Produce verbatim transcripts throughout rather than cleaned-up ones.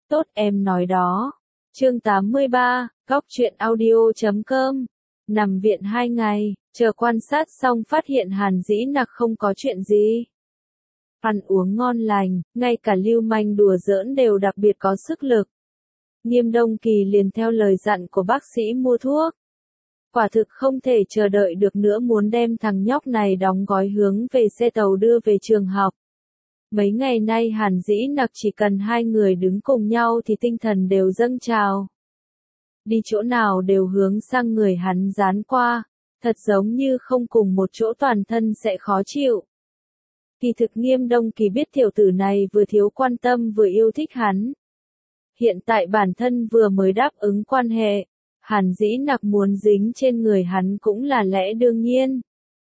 Tốt em nói đó. Chương tám mươi ba, góc truyện audio chấm com. Nằm viện hai ngày, chờ quan sát xong phát hiện Hàn Dĩ Nặc không có chuyện gì. Ăn uống ngon lành, ngay cả lưu manh đùa giỡn đều đặc biệt có sức lực. Nghiêm Đông Kỳ liền theo lời dặn của bác sĩ mua thuốc. Quả thực không thể chờ đợi được nữa, muốn đem thằng nhóc này đóng gói hướng về xe tàu đưa về trường học. Mấy ngày nay Hàn Dĩ Nặc chỉ cần hai người đứng cùng nhau thì tinh thần đều dâng trào. Đi chỗ nào đều hướng sang người hắn dán qua, thật giống như không cùng một chỗ toàn thân sẽ khó chịu. Kỳ thực Nghiêm Đông Kỳ biết tiểu tử này vừa thiếu quan tâm vừa yêu thích hắn. Hiện tại bản thân vừa mới đáp ứng quan hệ, Hàn Dĩ Nặc muốn dính trên người hắn cũng là lẽ đương nhiên.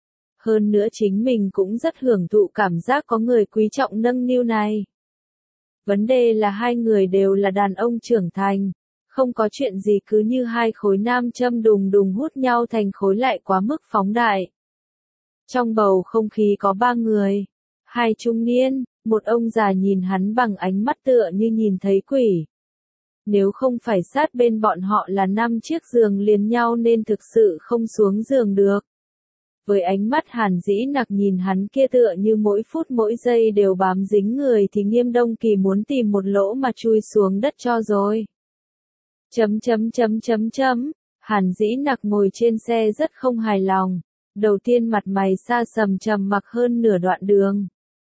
Hơn nữa chính mình cũng rất hưởng thụ cảm giác có người quý trọng nâng niu này. Vấn đề là hai người đều là đàn ông trưởng thành, không có chuyện gì cứ như hai khối nam châm đùng đùng hút nhau thành khối lại quá mức phóng đại. Trong bầu không khí có ba người, hai trung niên, một ông già nhìn hắn bằng ánh mắt tựa như nhìn thấy quỷ. Nếu không phải sát bên bọn họ là năm chiếc giường liền nhau nên thực sự không xuống giường được. Với ánh mắt Hàn Dĩ Nặc nhìn hắn kia tựa như mỗi phút mỗi giây đều bám dính người thì Nghiêm Đông Kỳ muốn tìm một lỗ mà chui xuống đất cho rồi. Chấm chấm chấm chấm chấm, Hàn Dĩ Nặc ngồi trên xe rất không hài lòng. Đầu tiên mặt mày xa sầm trầm mặc hơn nửa đoạn đường.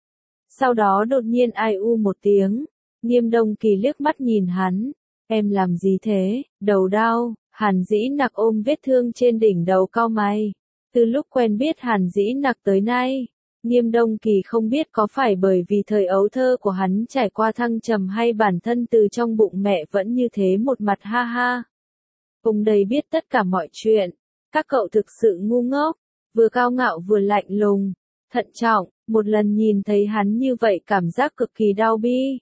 Sau đó đột nhiên ai u một tiếng, Nghiêm Đông Kỳ liếc mắt nhìn hắn. Em làm gì thế, đầu đau, Hàn Dĩ Nặc ôm vết thương trên đỉnh đầu cau mày. Từ lúc quen biết Hàn Dĩ Nặc tới nay, Nghiêm Đông Kỳ không biết có phải bởi vì thời ấu thơ của hắn trải qua thăng trầm hay bản thân từ trong bụng mẹ vẫn như thế một mặt ha ha. Ông đây biết tất cả mọi chuyện, các cậu thực sự ngu ngốc, vừa cao ngạo vừa lạnh lùng, thận trọng, một lần nhìn thấy hắn như vậy cảm giác cực kỳ đau bi.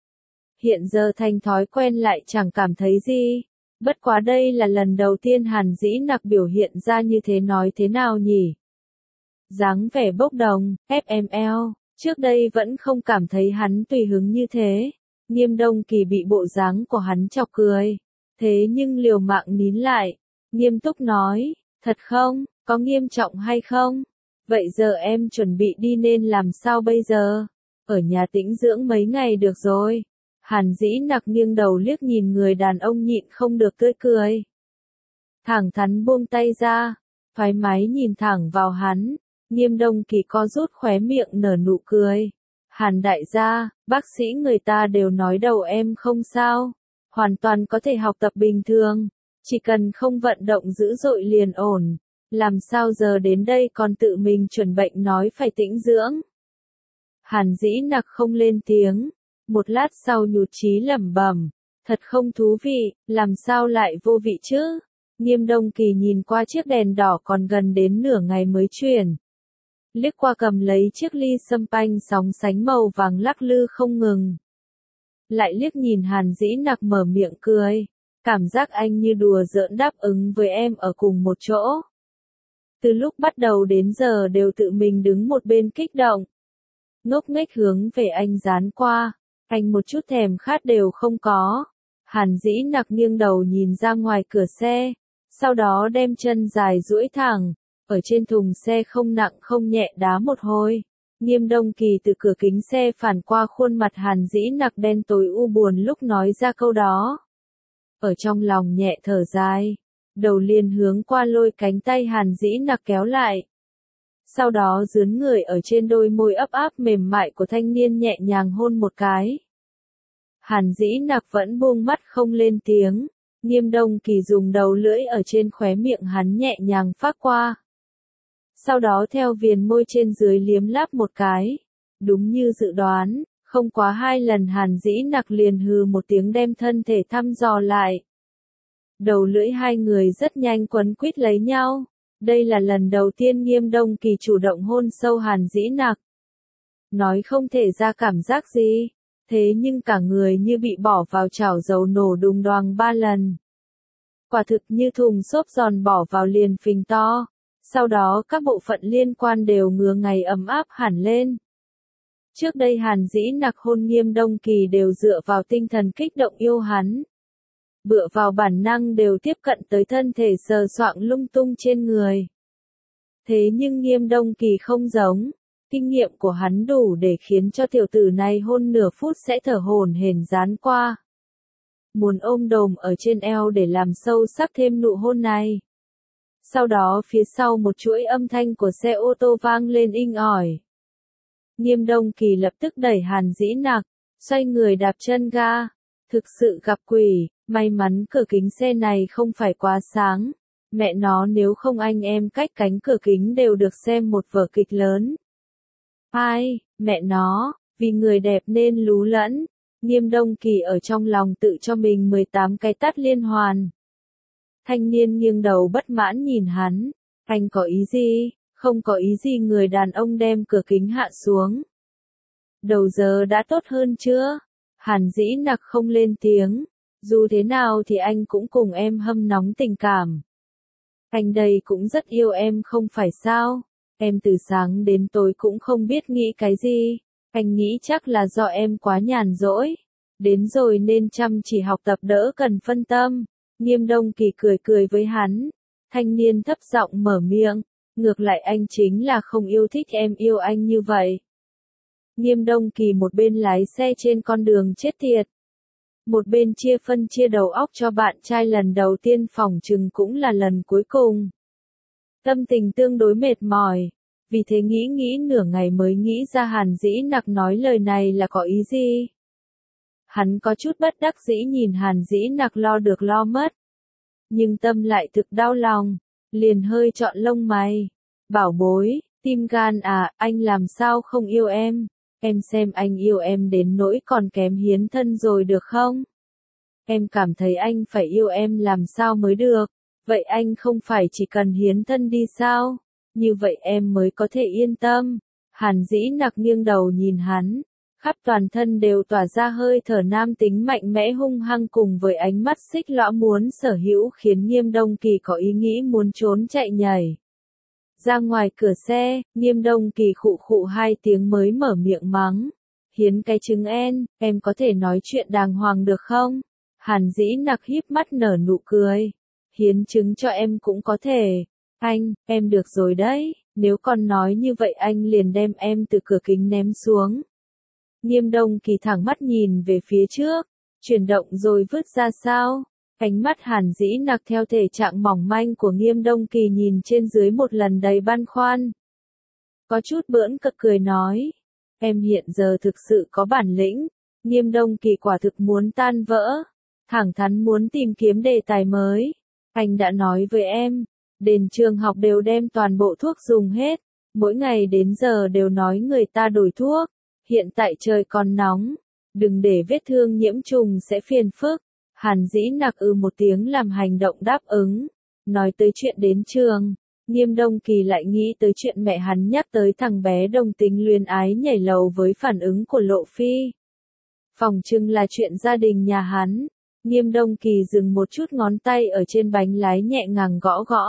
Hiện giờ thành thói quen lại chẳng cảm thấy gì. Bất quá đây là lần đầu tiên Hàn Dĩ Nặc biểu hiện ra như thế, nói thế nào nhỉ? Dáng vẻ bốc đồng, ép em eo, trước đây vẫn không cảm thấy hắn tùy hứng như thế. Nghiêm Đông Kỳ bị bộ dáng của hắn chọc cười. Thế nhưng liều mạng nín lại, nghiêm túc nói, thật không, có nghiêm trọng hay không? Vậy giờ em chuẩn bị đi nên làm sao bây giờ? Ở nhà tĩnh dưỡng mấy ngày được rồi. Hàn Dĩ Nặc nghiêng đầu liếc nhìn người đàn ông nhịn không được tươi cười. Thẳng thắn buông tay ra, thoải mái nhìn thẳng vào hắn, Nghiêm Đông Kỳ co rút khóe miệng nở nụ cười. Hàn đại gia, bác sĩ người ta đều nói đầu em không sao, hoàn toàn có thể học tập bình thường, chỉ cần không vận động dữ dội liền ổn, làm sao giờ đến đây còn tự mình chuẩn bệnh nói phải tĩnh dưỡng. Hàn Dĩ Nặc không lên tiếng. Một lát sau nhụt chí lẩm bẩm, thật không thú vị, làm sao lại vô vị chứ? Nghiêm Đông Kỳ nhìn qua chiếc đèn đỏ còn gần đến nửa ngày mới chuyển. Liếc qua cầm lấy chiếc ly sâm panh sóng sánh màu vàng lắc lư không ngừng. Lại liếc nhìn Hàn Dĩ Nặc mở miệng cười, cảm giác anh như đùa giỡn đáp ứng với em ở cùng một chỗ. Từ lúc bắt đầu đến giờ đều tự mình đứng một bên kích động. Ngốc nghếch hướng về anh dán qua. Anh một chút thèm khát đều không có. Hàn Dĩ Nặc nghiêng đầu nhìn ra ngoài cửa xe, sau đó đem chân dài duỗi thẳng, ở trên thùng xe không nặng không nhẹ đá một hồi. Nghiêm Đông Kỳ từ cửa kính xe phản qua khuôn mặt Hàn Dĩ Nặc đen tối u buồn lúc nói ra câu đó. Ở trong lòng nhẹ thở dài, đầu liền hướng qua lôi cánh tay Hàn Dĩ Nặc kéo lại. Sau đó dướn người ở trên đôi môi ấp áp mềm mại của thanh niên nhẹ nhàng hôn một cái. Hàn Dĩ Nặc vẫn buông mắt không lên tiếng, Nghiêm Đông Kỳ dùng đầu lưỡi ở trên khóe miệng hắn nhẹ nhàng phác qua. Sau đó theo viền môi trên dưới liếm láp một cái. Đúng như dự đoán, không quá hai lần Hàn Dĩ Nặc liền hừ một tiếng đem thân thể thăm dò lại. Đầu lưỡi hai người rất nhanh quấn quýt lấy nhau. Đây là lần đầu tiên Nghiêm Đông Kỳ chủ động hôn sâu Hàn Dĩ Nặc. Nói không thể ra cảm giác gì, thế nhưng cả người như bị bỏ vào chảo dầu nổ đùng đoàng ba lần. Quả thực như thùng xốp giòn bỏ vào liền phình to, sau đó các bộ phận liên quan đều ngứa ngày ấm áp hẳn lên. Trước đây Hàn Dĩ Nặc hôn Nghiêm Đông Kỳ đều dựa vào tinh thần kích động yêu hắn. Bựa vào bản năng đều tiếp cận tới thân thể sờ soạng lung tung trên người. Thế nhưng Nghiêm Đông Kỳ không giống, kinh nghiệm của hắn đủ để khiến cho tiểu tử này hôn nửa phút sẽ thở hổn hển dán qua. Muốn ôm đồm ở trên eo để làm sâu sắc thêm nụ hôn này. Sau đó phía sau một chuỗi âm thanh của xe ô tô vang lên inh ỏi. Nghiêm Đông Kỳ lập tức đẩy Hàn Dĩ Nặc, xoay người đạp chân ga. Thực sự gặp quỷ, may mắn cửa kính xe này không phải quá sáng. Mẹ nó nếu không anh em cách cánh cửa kính đều được xem một vở kịch lớn. Ai, mẹ nó, vì người đẹp nên lú lẫn. Nghiêm Đông Kỳ ở trong lòng tự cho mình mười tám cái tát liên hoàn. Thanh niên nghiêng đầu bất mãn nhìn hắn. Anh có ý gì? Không có ý gì. Người đàn ông đem cửa kính hạ xuống. Đầu giờ đã tốt hơn chưa? Hàn Dĩ Nặc không lên tiếng. Dù thế nào thì anh cũng cùng em hâm nóng tình cảm. Anh đây cũng rất yêu em không phải sao? Em từ sáng đến tối cũng không biết nghĩ cái gì. Anh nghĩ chắc là do em quá nhàn rỗi. Đến rồi nên chăm chỉ học tập đỡ cần phân tâm. Nghiêm Đông Kỳ cười cười với hắn. Thanh niên thấp giọng mở miệng. Ngược lại anh chính là không yêu thích em yêu anh như vậy. Nghiêm Đông Kỳ một bên lái xe trên con đường chết tiệt. Một bên chia phân chia đầu óc cho bạn trai lần đầu tiên phỏng chừng cũng là lần cuối cùng. Tâm tình tương đối mệt mỏi. Vì thế nghĩ nghĩ nửa ngày mới nghĩ ra Hàn Dĩ Nặc nói lời này là có ý gì. Hắn có chút bất đắc dĩ nhìn Hàn Dĩ Nặc lo được lo mất. Nhưng tâm lại thực đau lòng. Liền hơi trọn lông mày. Bảo bối, tim gan à, anh làm sao không yêu em? Em xem anh yêu em đến nỗi còn kém hiến thân rồi được không? Em cảm thấy anh phải yêu em làm sao mới được. Vậy anh không phải chỉ cần hiến thân đi sao? Như vậy em mới có thể yên tâm. Hàn Dĩ Nặc nghiêng đầu nhìn hắn. Khắp toàn thân đều tỏa ra hơi thở nam tính mạnh mẽ hung hăng cùng với ánh mắt xích lõa muốn sở hữu khiến Nghiêm Đông Kỳ có ý nghĩ muốn trốn chạy nhảy. Ra ngoài cửa xe, Nghiêm Đông Kỳ khụ khụ hai tiếng mới mở miệng mắng. Hiến cái trứng en, em có thể nói chuyện đàng hoàng được không? Hàn Dĩ Nặc híp mắt nở nụ cười. Hiến trứng cho em cũng có thể. Anh, em được rồi đấy, nếu còn nói như vậy anh liền đem em từ cửa kính ném xuống. Nghiêm Đông Kỳ thẳng mắt nhìn về phía trước, chuyển động rồi vứt ra sao. Ánh mắt Hàn Dĩ Nặc theo thể trạng mỏng manh của Nghiêm Đông Kỳ nhìn trên dưới một lần đầy băn khoăn. Có chút bỡn cợt cười nói, em hiện giờ thực sự có bản lĩnh. Nghiêm Đông Kỳ quả thực muốn tan vỡ, thẳng thắn muốn tìm kiếm đề tài mới. Anh đã nói với em, đến trường học đều đem toàn bộ thuốc dùng hết, mỗi ngày đến giờ đều nói người ta đổi thuốc. Hiện tại trời còn nóng, đừng để vết thương nhiễm trùng sẽ phiền phức. Hàn Dĩ Nặc ư một tiếng làm hành động đáp ứng. Nói tới chuyện đến trường, Nghiêm Đông Kỳ lại nghĩ tới chuyện mẹ hắn nhắc tới thằng bé đồng tính luyến ái nhảy lầu với phản ứng của Lộ Phi. Phỏng chừng là chuyện gia đình nhà hắn. Nghiêm Đông Kỳ dừng một chút ngón tay ở trên bánh lái nhẹ nhàng gõ gõ.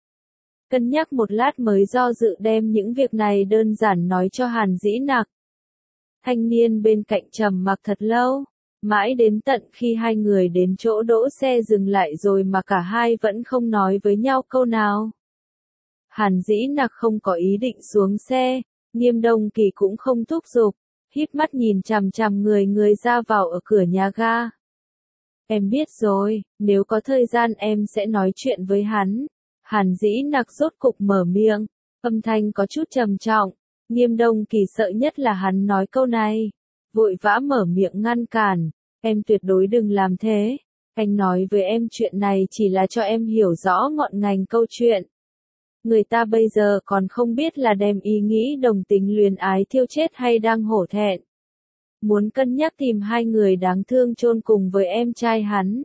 Cân nhắc một lát mới do dự đem những việc này đơn giản nói cho Hàn Dĩ Nặc. Thanh niên bên cạnh trầm mặc thật lâu, mãi đến tận khi hai người đến chỗ đỗ xe dừng lại rồi mà cả hai vẫn không nói với nhau câu nào. Hàn Dĩ Nặc không có ý định xuống xe, Nghiêm Đông Kỳ cũng không thúc giục, híp mắt nhìn chằm chằm người người ra vào ở cửa nhà ga. Em biết rồi, nếu có thời gian em sẽ nói chuyện với hắn. Hàn Dĩ Nặc rốt cục mở miệng, âm thanh có chút trầm trọng. Nghiêm Đông Kỳ sợ nhất là hắn nói câu này, vội vã mở miệng ngăn cản, em tuyệt đối đừng làm thế, anh nói với em chuyện này chỉ là cho em hiểu rõ ngọn ngành câu chuyện. Người ta bây giờ còn không biết là đem ý nghĩ đồng tính luyến ái thiêu chết hay đang hổ thẹn. Muốn cân nhắc tìm hai người đáng thương chôn cùng với em trai hắn.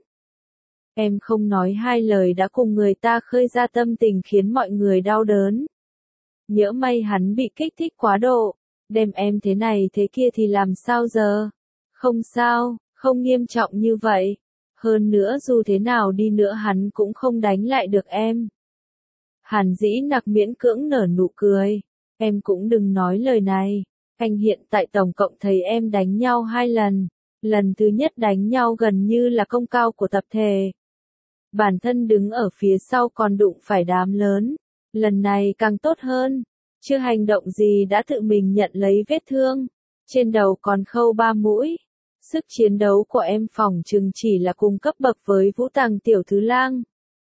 Em không nói hai lời đã cùng người ta khơi ra tâm tình khiến mọi người đau đớn. Nhỡ may hắn bị kích thích quá độ, đem em thế này thế kia thì làm sao giờ? Không sao, không nghiêm trọng như vậy. Hơn nữa dù thế nào đi nữa hắn cũng không đánh lại được em. Hàn Dĩ Nặc miễn cưỡng nở nụ cười. Em cũng đừng nói lời này. Anh hiện tại tổng cộng thấy em đánh nhau hai lần. Lần thứ nhất đánh nhau gần như là công cao của tập thể. Bản thân đứng ở phía sau còn đụng phải đám lớn. Lần này càng tốt hơn. Chưa hành động gì đã tự mình nhận lấy vết thương. Trên đầu còn khâu ba mũi. Sức chiến đấu của em phỏng chừng chỉ là cùng cấp bậc với Vũ Tàng tiểu thứ lang.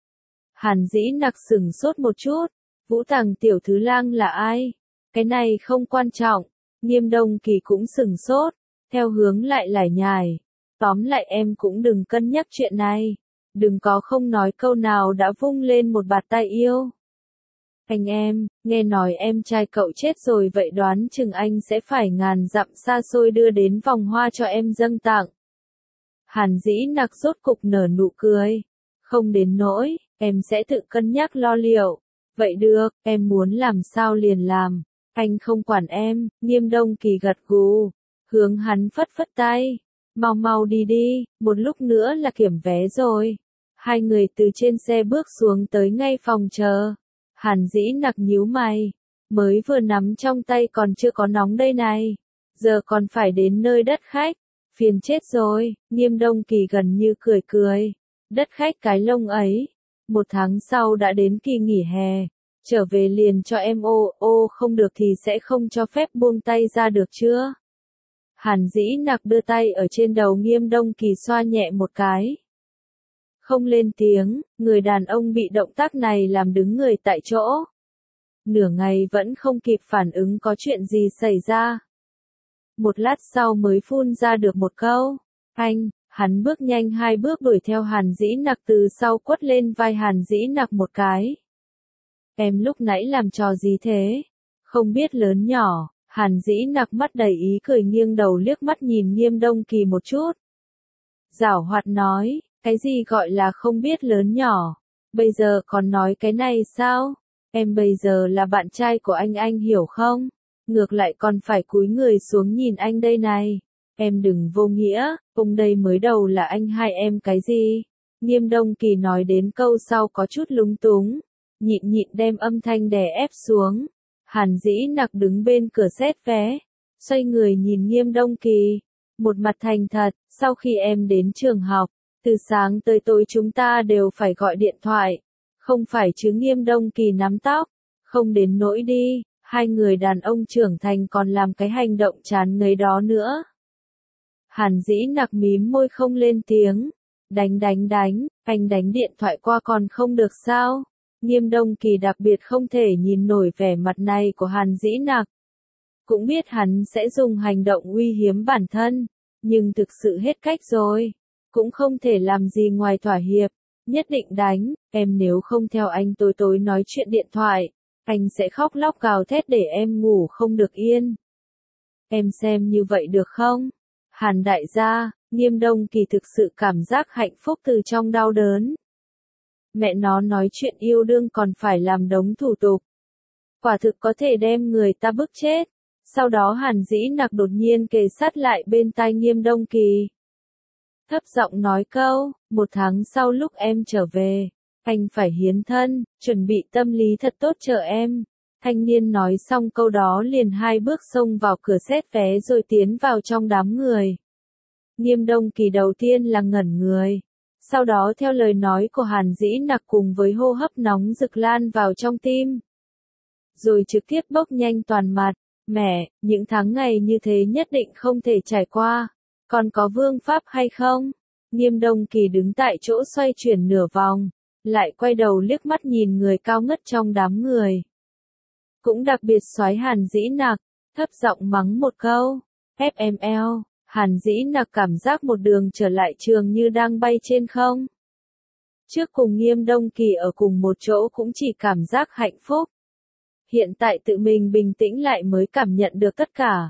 Hàn Dĩ Nặc sửng sốt một chút. Vũ Tàng tiểu thứ lang là ai? Cái này không quan trọng. Nghiêm Đông Kỳ cũng sửng sốt. Theo hướng lại lải nhải. Tóm lại em cũng đừng cân nhắc chuyện này. Đừng có không nói câu nào đã vung lên một bạt tay yêu. Anh em, nghe nói em trai cậu chết rồi vậy đoán chừng anh sẽ phải ngàn dặm xa xôi đưa đến vòng hoa cho em dâng tặng. Hàn Dĩ Nặc rốt cục nở nụ cười. Không đến nỗi, em sẽ tự cân nhắc lo liệu. Vậy được, em muốn làm sao liền làm. Anh không quản em, Nghiêm Đông Kỳ gật gù. Hướng hắn phất phất tay. Mau mau đi đi, một lúc nữa là kiểm vé rồi. Hai người từ trên xe bước xuống tới ngay phòng chờ. Hàn Dĩ Nặc nhíu mày. Mới vừa nắm trong tay còn chưa có nóng đây này. Giờ còn phải đến nơi đất khách. Phiền chết rồi, Nghiêm Đông Kỳ gần như cười cười. Đất khách cái lông ấy. Một tháng sau đã đến kỳ nghỉ hè. Trở về liền cho em ô, ô không được thì sẽ không cho phép buông tay ra được chưa? Hàn Dĩ Nặc đưa tay ở trên đầu Nghiêm Đông Kỳ xoa nhẹ một cái. Không lên tiếng, người đàn ông bị động tác này làm đứng người tại chỗ. Nửa ngày vẫn không kịp phản ứng có chuyện gì xảy ra. Một lát sau mới phun ra được một câu. Anh, hắn bước nhanh hai bước đuổi theo Hàn Dĩ Nặc từ sau quất lên vai Hàn Dĩ Nặc một cái. Em lúc nãy làm trò gì thế? Không biết lớn nhỏ. Hàn Dĩ Nặc mắt đầy ý cười nghiêng đầu liếc mắt nhìn Nghiêm Đông Kỳ một chút. Giảo hoạt nói, cái gì gọi là không biết lớn nhỏ, bây giờ còn nói cái này sao? Em bây giờ là bạn trai của anh anh hiểu không? Ngược lại còn phải cúi người xuống nhìn anh đây này. Em đừng vô nghĩa, ông đây mới đầu là anh hai em cái gì? Nghiêm Đông Kỳ nói đến câu sau có chút lúng túng, nhịn nhịn đem âm thanh đè ép xuống. Hàn Dĩ Nặc đứng bên cửa xét vé, xoay người nhìn Nghiêm Đông Kỳ, một mặt thành thật, sau khi em đến trường học, từ sáng tới tối chúng ta đều phải gọi điện thoại, không phải chứ? Nghiêm Đông Kỳ nắm tóc, không đến nỗi đi, hai người đàn ông trưởng thành còn làm cái hành động chán ngấy đó nữa. Hàn Dĩ Nặc mím môi không lên tiếng, đánh đánh đánh, anh đánh điện thoại qua còn không được sao? Nghiêm Đông Kỳ đặc biệt không thể nhìn nổi vẻ mặt này của Hàn Dĩ Nặc. Cũng biết hắn sẽ dùng hành động uy hiếp bản thân, nhưng thực sự hết cách rồi. Cũng không thể làm gì ngoài thỏa hiệp, nhất định đánh, em nếu không theo anh tối tối nói chuyện điện thoại, anh sẽ khóc lóc gào thét để em ngủ không được yên. Em xem như vậy được không? Hàn đại gia, Nghiêm Đông Kỳ thực sự cảm giác hạnh phúc từ trong đau đớn. Mẹ nó nói chuyện yêu đương còn phải làm đống thủ tục. Quả thực có thể đem người ta bức chết. Sau đó Hàn Dĩ Nặc đột nhiên kề sát lại bên tai Nghiêm Đông Kỳ. Thấp giọng nói câu, một tháng sau lúc em trở về, anh phải hiến thân, chuẩn bị tâm lý thật tốt chờ em. Thanh niên nói xong câu đó liền hai bước xông vào cửa xét vé rồi tiến vào trong đám người. Nghiêm Đông Kỳ đầu tiên là ngẩn người. Sau đó theo lời nói của Hàn Dĩ Nặc cùng với hô hấp nóng rực lan vào trong tim. Rồi trực tiếp bốc nhanh toàn mặt. Mẹ, những tháng ngày như thế nhất định không thể trải qua. Còn có vương pháp hay không? Nghiêm Đông Kỳ đứng tại chỗ xoay chuyển nửa vòng. Lại quay đầu liếc mắt nhìn người cao ngất trong đám người. Cũng đặc biệt soái Hàn Dĩ Nặc, thấp giọng mắng một câu. ép em lờ. Hàn Dĩ Nặc cảm giác một đường trở lại trường như đang bay trên không. Trước cùng Nghiêm Đông Kỳ ở cùng một chỗ cũng chỉ cảm giác hạnh phúc. Hiện tại tự mình bình tĩnh lại mới cảm nhận được tất cả.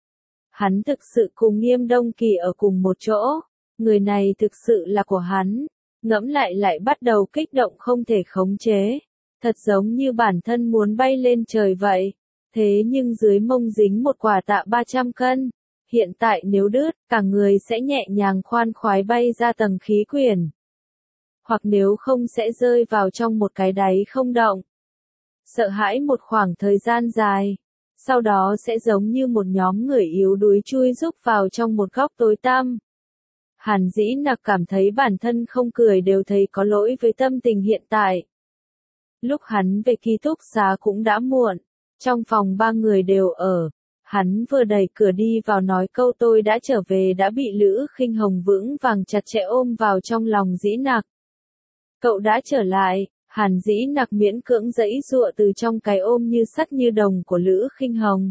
Hắn thực sự cùng Nghiêm Đông Kỳ ở cùng một chỗ. Người này thực sự là của hắn. Ngẫm lại lại bắt đầu kích động không thể khống chế. Thật giống như bản thân muốn bay lên trời vậy. Thế nhưng dưới mông dính một quả tạ ba trăm cân. Hiện tại nếu đứt, cả người sẽ nhẹ nhàng khoan khoái bay ra tầng khí quyển. Hoặc nếu không sẽ rơi vào trong một cái đáy không động. Sợ hãi một khoảng thời gian dài. sau đó sẽ giống như một nhóm người yếu đuối chui rúc vào trong một góc tối tăm. Hàn Dĩ Nặc cảm thấy bản thân không cười đều thấy có lỗi với tâm tình hiện tại. Lúc hắn về ký túc xá cũng đã muộn, trong phòng ba người đều ở. Hắn vừa đẩy cửa đi vào nói câu tôi đã trở về đã bị Lữ Khinh Hồng vững vàng chặt chẽ ôm vào trong lòng Dĩ Nặc. Cậu đã trở lại, Hàn Dĩ Nặc miễn cưỡng giãy giụa từ trong cái ôm như sắt như đồng của Lữ Khinh Hồng.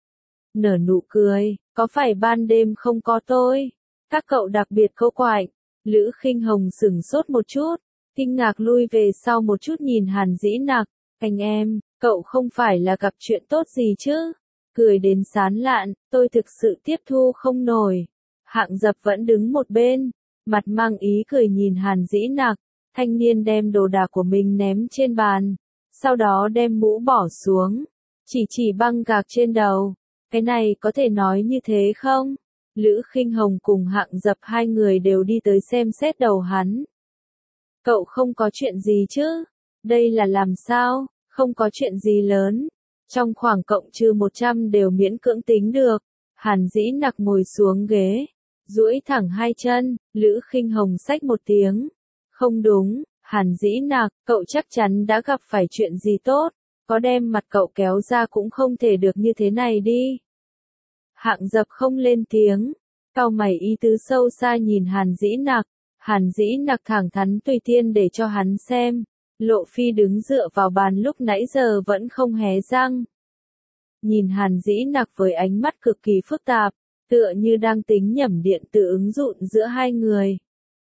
Nở nụ cười, có phải ban đêm không có tôi? Các cậu đặc biệt câu quạnh. Lữ Khinh Hồng sửng sốt một chút, kinh ngạc lui về sau một chút nhìn Hàn Dĩ Nặc. Anh em, cậu không phải là gặp chuyện tốt gì chứ? Cười đến sán lạn, tôi thực sự tiếp thu không nổi. Hạng Dập vẫn đứng một bên, mặt mang ý cười nhìn Hàn Dĩ Nặc. Thanh niên đem đồ đạc của mình ném trên bàn, sau đó đem mũ bỏ xuống, chỉ chỉ băng gạc trên đầu. Cái này có thể nói như thế không? Lữ Khinh Hồng cùng Hạng Dập hai người đều đi tới xem xét đầu hắn. Cậu không có chuyện gì chứ? Đây là làm sao? Không có chuyện gì lớn. Trong khoảng cộng trừ một trăm đều miễn cưỡng tính được. Hàn Dĩ Nặc ngồi xuống ghế, duỗi thẳng hai chân, Lữ Khinh Hồng xách một tiếng. Không đúng, Hàn Dĩ Nặc, cậu chắc chắn đã gặp phải chuyện gì tốt, có đem mặt cậu kéo ra cũng không thể được như thế này đi. Hạng Dập không lên tiếng, cau mày ý tứ sâu xa nhìn Hàn Dĩ Nặc. Hàn Dĩ Nặc thẳng thắn tùy tiên để cho hắn xem. Lộ Phi đứng dựa vào bàn lúc nãy giờ vẫn không hé răng. Nhìn Hàn Dĩ Nặc với ánh mắt cực kỳ phức tạp, tựa như đang tính nhẩm điện tử ứng dụng giữa hai người.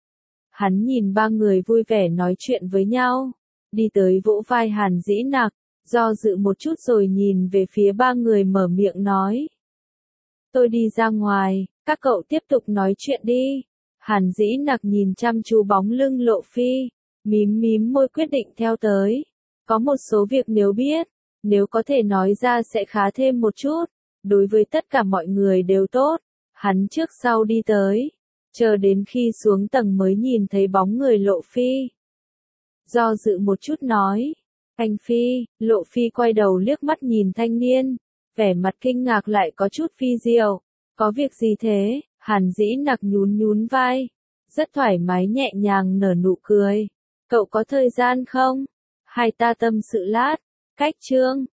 Hắn nhìn ba người vui vẻ nói chuyện với nhau, đi tới vỗ vai Hàn Dĩ Nặc, do dự một chút rồi nhìn về phía ba người mở miệng nói. Tôi đi ra ngoài, các cậu tiếp tục nói chuyện đi. Hàn Dĩ Nặc nhìn chăm chú bóng lưng Lộ Phi, mím mím môi quyết định theo tới. Có một số việc nếu biết, nếu có thể nói ra sẽ khá thêm một chút, đối với tất cả mọi người đều tốt. Hắn trước sau đi tới, chờ đến khi xuống tầng mới nhìn thấy bóng người Lộ Phi. Do dự một chút nói, anh Phi, Lộ Phi quay đầu liếc mắt nhìn thanh niên, vẻ mặt kinh ngạc lại có chút phi diệu. Có việc gì thế? Hàn Dĩ Nặc nhún nhún vai, rất thoải mái nhẹ nhàng nở nụ cười. Cậu có thời gian không? Hai ta tâm sự lát. Cách chương